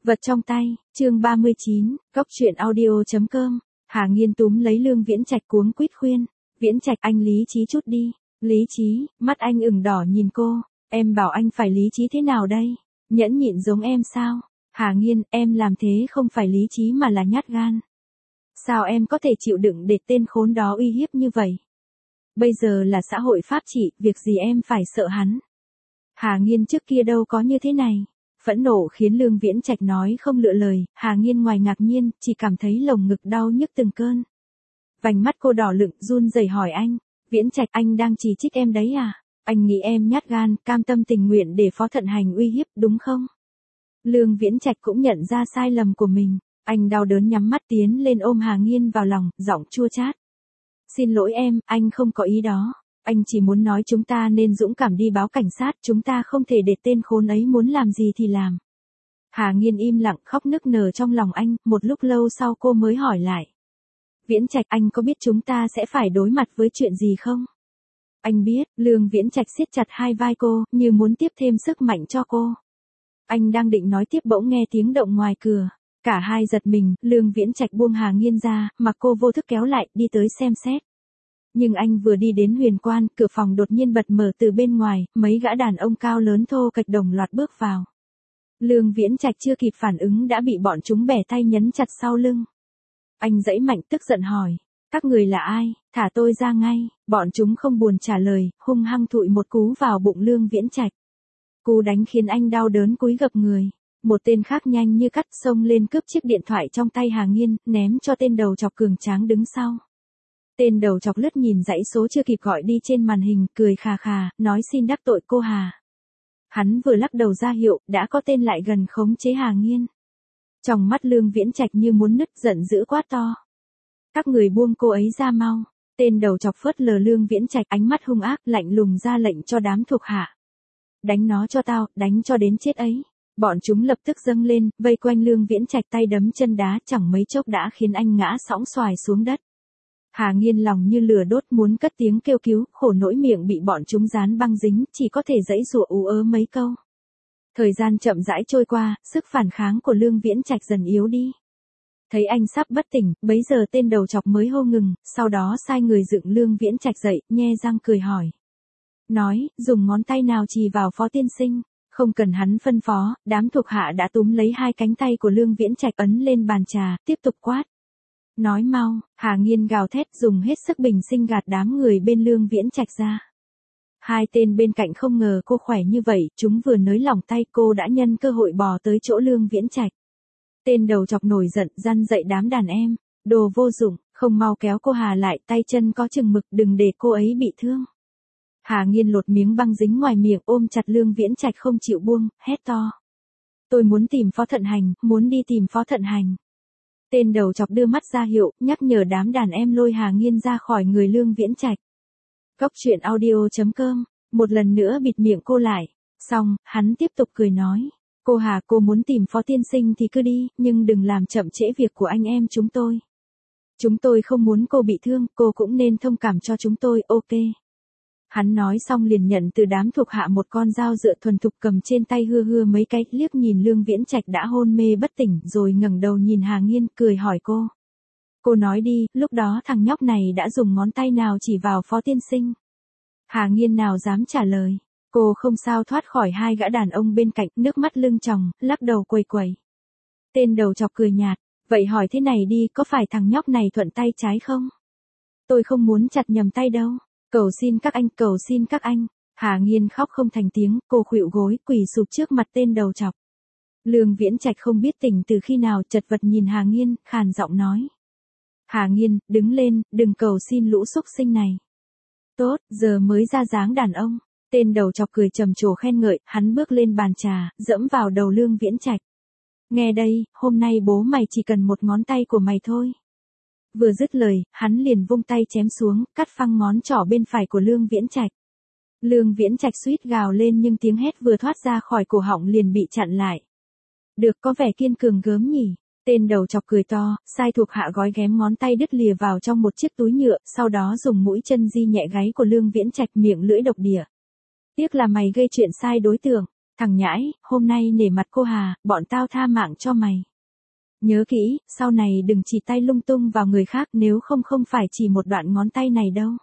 Vật trong tay, chương 39, Cốc truyện audio.com. Hà Nghiên túm lấy Lương Viễn Trạch cuống quýt khuyên, Viễn Trạch anh lý trí chút đi, lý trí, mắt anh ửng đỏ nhìn cô, em bảo anh phải lý trí thế nào đây, nhẫn nhịn giống em sao, Hà Nghiên, em làm thế không phải lý trí mà là nhát gan. Sao em có thể chịu đựng để tên khốn đó uy hiếp như vậy? Bây giờ là xã hội pháp trị, việc gì em phải sợ hắn. Hà Nghiên trước kia đâu có như thế này. Phẫn nộ khiến Lương Viễn Trạch nói không lựa lời, Hà Nghiên ngoài ngạc nhiên, chỉ cảm thấy lồng ngực đau nhức từng cơn. Vành mắt cô đỏ lựng, run rẩy hỏi anh, Viễn Trạch anh đang chỉ trích em đấy à? Anh nghĩ em nhát gan, cam tâm tình nguyện để Phó Thận Hành uy hiếp đúng không? Lương Viễn Trạch cũng nhận ra sai lầm của mình, anh đau đớn nhắm mắt tiến lên ôm Hà Nghiên vào lòng, giọng chua chát. Xin lỗi em, anh không có ý đó. Anh chỉ muốn nói chúng ta nên dũng cảm đi báo cảnh sát, chúng ta không thể để tên khốn ấy muốn làm gì thì làm. Hà Nghiên im lặng khóc nức nở trong lòng anh, một lúc lâu sau cô mới hỏi lại. Viễn Trạch anh có biết chúng ta sẽ phải đối mặt với chuyện gì không? Anh biết, Lương Viễn Trạch siết chặt hai vai cô, như muốn tiếp thêm sức mạnh cho cô. Anh đang định nói tiếp bỗng nghe tiếng động ngoài cửa. Cả hai giật mình, Lương Viễn Trạch buông Hà Nghiên ra, mà cô vô thức kéo lại, đi tới xem xét. Nhưng anh vừa đi đến huyền quan, cửa phòng đột nhiên bật mở từ bên ngoài, mấy gã đàn ông cao lớn thô kệch đồng loạt bước vào. Lương Viễn Trạch chưa kịp phản ứng đã bị bọn chúng bẻ tay nhấn chặt sau lưng. Anh giãy mạnh tức giận hỏi, các người là ai, thả tôi ra ngay, bọn chúng không buồn trả lời, hung hăng thụi một cú vào bụng Lương Viễn Trạch. Cú đánh khiến anh đau đớn cúi gập người. Một tên khác nhanh như cắt xông lên cướp chiếc điện thoại trong tay Hà Nghiên, ném cho tên đầu chọc cường tráng đứng sau. Tên đầu chọc lướt nhìn dãy số chưa kịp gọi đi trên màn hình, cười khà khà, nói xin đắc tội cô Hà. Hắn vừa lắc đầu ra hiệu, đã có tên lại gần khống chế Hà Nghiên. Trong mắt Lương Viễn Trạch như muốn nứt, giận dữ quát to. Các người buông cô ấy ra mau. Tên đầu chọc phớt lờ Lương Viễn Trạch, ánh mắt hung ác, lạnh lùng ra lệnh cho đám thuộc hạ. Đánh nó cho tao, đánh cho đến chết ấy. Bọn chúng lập tức dâng lên, vây quanh Lương Viễn Trạch tay đấm chân đá, chẳng mấy chốc đã khiến anh ngã sõng xoài xuống đất. Hà Nghiên lòng như lửa đốt muốn cất tiếng kêu cứu, khổ nỗi miệng bị bọn chúng dán băng dính, chỉ có thể giãy giụa ú ớ mấy câu. Thời gian chậm rãi trôi qua, sức phản kháng của Lương Viễn Trạch dần yếu đi. Thấy anh sắp bất tỉnh, bấy giờ tên đầu chọc mới hô ngừng, sau đó sai người dựng Lương Viễn Trạch dậy, nhe răng cười hỏi. Nói, dùng ngón tay nào chì vào Phó tiên sinh. Không cần hắn phân phó, đám thuộc hạ đã túm lấy hai cánh tay của Lương Viễn Trạch ấn lên bàn trà, tiếp tục quát. Nói mau, Hà Nghiên gào thét dùng hết sức bình sinh gạt đám người bên Lương Viễn Trạch ra. Hai tên bên cạnh không ngờ cô khỏe như vậy, chúng vừa nới lỏng tay cô đã nhân cơ hội bò tới chỗ Lương Viễn Trạch. Tên đầu chọc nổi giận, răn dậy đám đàn em, đồ vô dụng, không mau kéo cô Hà lại, tay chân có chừng mực, đừng để cô ấy bị thương. Hà Nghiên lột miếng băng dính ngoài miệng ôm chặt Lương Viễn Trạch không chịu buông, hét to. Tôi muốn tìm Phó Thận Hành, muốn đi tìm Phó Thận Hành. Tên đầu chọc đưa mắt ra hiệu, nhắc nhở đám đàn em lôi Hà Nghiên ra khỏi người Lương Viễn Trạch. Cốc truyện audio.com, một lần nữa bịt miệng cô lại. Xong, hắn tiếp tục cười nói. Cô Hà, cô muốn tìm Phó tiên sinh thì cứ đi, nhưng đừng làm chậm trễ việc của anh em chúng tôi. Chúng tôi không muốn cô bị thương, cô cũng nên thông cảm cho chúng tôi, ok. Hắn nói xong liền nhận từ đám thuộc hạ một con dao dựa thuần thục cầm trên tay hưa hưa mấy cái, liếc nhìn Lương Viễn Trạch đã hôn mê bất tỉnh rồi ngẩng đầu nhìn Hà Nghiên, cười hỏi cô. Cô nói đi, lúc đó thằng nhóc này đã dùng ngón tay nào chỉ vào Phó tiên sinh? Hà Nghiên nào dám trả lời, cô không sao thoát khỏi hai gã đàn ông bên cạnh, nước mắt lưng tròng, lắc đầu quầy quầy. Tên đầu chọc cười nhạt, vậy hỏi thế này đi, có phải thằng nhóc này thuận tay trái không? Tôi không muốn chặt nhầm tay đâu. Cầu xin các anh, cầu xin các anh. Hà Nghiên khóc không thành tiếng, cô khuỵu gối, quỳ sụp trước mặt tên đầu chọc. Lương Viễn Trạch không biết tỉnh từ khi nào, chật vật nhìn Hà Nghiên, khàn giọng nói. Hà Nghiên, đứng lên, đừng cầu xin lũ xúc sinh này. Tốt, giờ mới ra dáng đàn ông. Tên đầu chọc cười trầm trồ khen ngợi, hắn bước lên bàn trà, dẫm vào đầu Lương Viễn Trạch. Nghe đây, hôm nay bố mày chỉ cần một ngón tay của mày thôi. Vừa dứt lời, hắn liền vung tay chém xuống, cắt phăng ngón trỏ bên phải của Lương Viễn Trạch. Lương Viễn Trạch suýt gào lên nhưng tiếng hét vừa thoát ra khỏi cổ họng liền bị chặn lại. Được, có vẻ kiên cường gớm nhỉ. Tên đầu chọc cười to, sai thuộc hạ gói ghém ngón tay đứt lìa vào trong một chiếc túi nhựa, sau đó dùng mũi chân di nhẹ gáy của Lương Viễn Trạch, miệng lưỡi độc địa. Tiếc là mày gây chuyện sai đối tượng. Thằng nhãi, hôm nay nể mặt cô Hà, bọn tao tha mạng cho mày. Nhớ kỹ, sau này đừng chỉ tay lung tung vào người khác nếu không phải chỉ một đoạn ngón tay này đâu.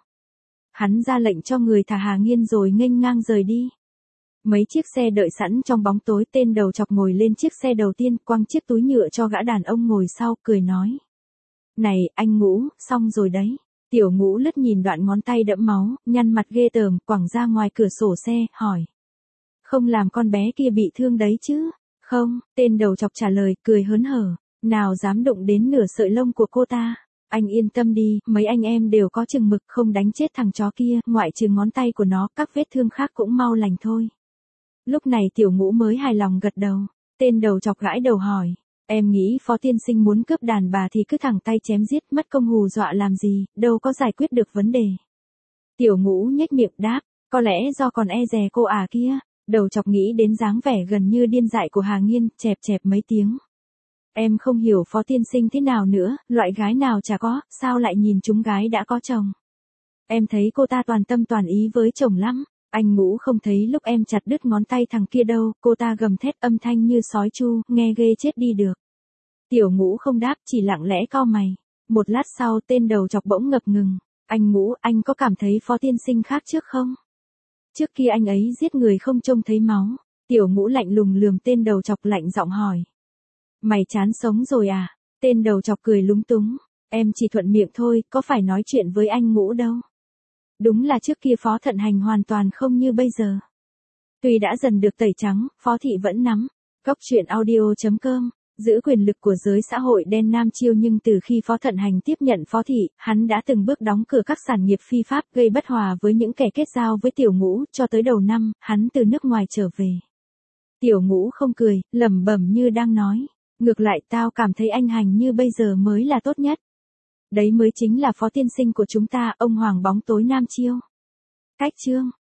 Hắn ra lệnh cho người thả Hà Nghiên rồi nghênh ngang rời đi. Mấy chiếc xe đợi sẵn trong bóng tối, tên đầu chọc ngồi lên chiếc xe đầu tiên, quăng chiếc túi nhựa cho gã đàn ông ngồi sau, cười nói. Này, anh Ngũ, xong rồi đấy. Tiểu Ngũ lướt nhìn đoạn ngón tay đẫm máu, nhăn mặt ghê tởm, quẳng ra ngoài cửa sổ xe, hỏi. Không làm con bé kia bị thương đấy chứ? Không, tên đầu chọc trả lời, cười hớn hở. Nào dám đụng đến nửa sợi lông của cô ta. Anh yên tâm đi, mấy anh em đều có chừng mực, không đánh chết thằng chó kia, ngoại trừ ngón tay của nó, các vết thương khác cũng mau lành thôi. Lúc này Tiểu Ngũ mới hài lòng gật đầu. Tên đầu chọc gãi đầu hỏi. Em nghĩ Phó tiên sinh muốn cướp đàn bà thì cứ thẳng tay chém giết, mất công hù dọa làm gì, đâu có giải quyết được vấn đề. Tiểu Ngũ nhếch miệng đáp, có lẽ do còn e dè cô kia. Đầu chọc nghĩ đến dáng vẻ gần như điên dại của Hà Nghiên, chẹp chẹp mấy tiếng. Em không hiểu Phó tiên sinh thế nào nữa, loại gái nào chả có, sao lại nhìn chúng gái đã có chồng. Em thấy cô ta toàn tâm toàn ý với chồng lắm. Anh Ngũ không thấy lúc em chặt đứt ngón tay thằng kia đâu, cô ta gầm thét âm thanh như sói chu, nghe ghê chết đi được. Tiểu Ngũ không đáp, chỉ lặng lẽ cau mày. Một lát sau tên đầu chọc bỗng ngập ngừng. Anh Ngũ, anh có cảm thấy Phó tiên sinh khác trước không? Trước kia anh ấy giết người không trông thấy máu. Tiểu Ngũ lạnh lùng lườm tên đầu chọc, lạnh giọng hỏi. Mày chán sống rồi à? Tên đầu chọc cười lúng túng. Em chỉ thuận miệng thôi, có phải nói chuyện với anh Ngũ đâu. Đúng là trước kia Phó Thận Hành hoàn toàn không như bây giờ. Tuy đã dần được tẩy trắng, Phó Thị vẫn nắm. Góc truyện audio.com, giữ quyền lực của giới xã hội đen Nam Chiêu, nhưng từ khi Phó Thận Hành tiếp nhận Phó Thị, hắn đã từng bước đóng cửa các sản nghiệp phi pháp, gây bất hòa với những kẻ kết giao với Tiểu Ngũ, cho tới đầu năm, hắn từ nước ngoài trở về. Tiểu Ngũ không cười, lẩm bẩm như đang nói. Ngược lại tao cảm thấy anh Hành như bây giờ mới là tốt nhất. Đấy mới chính là Phó tiên sinh của chúng ta, ông hoàng bóng tối Nam Chiêu. Cách chương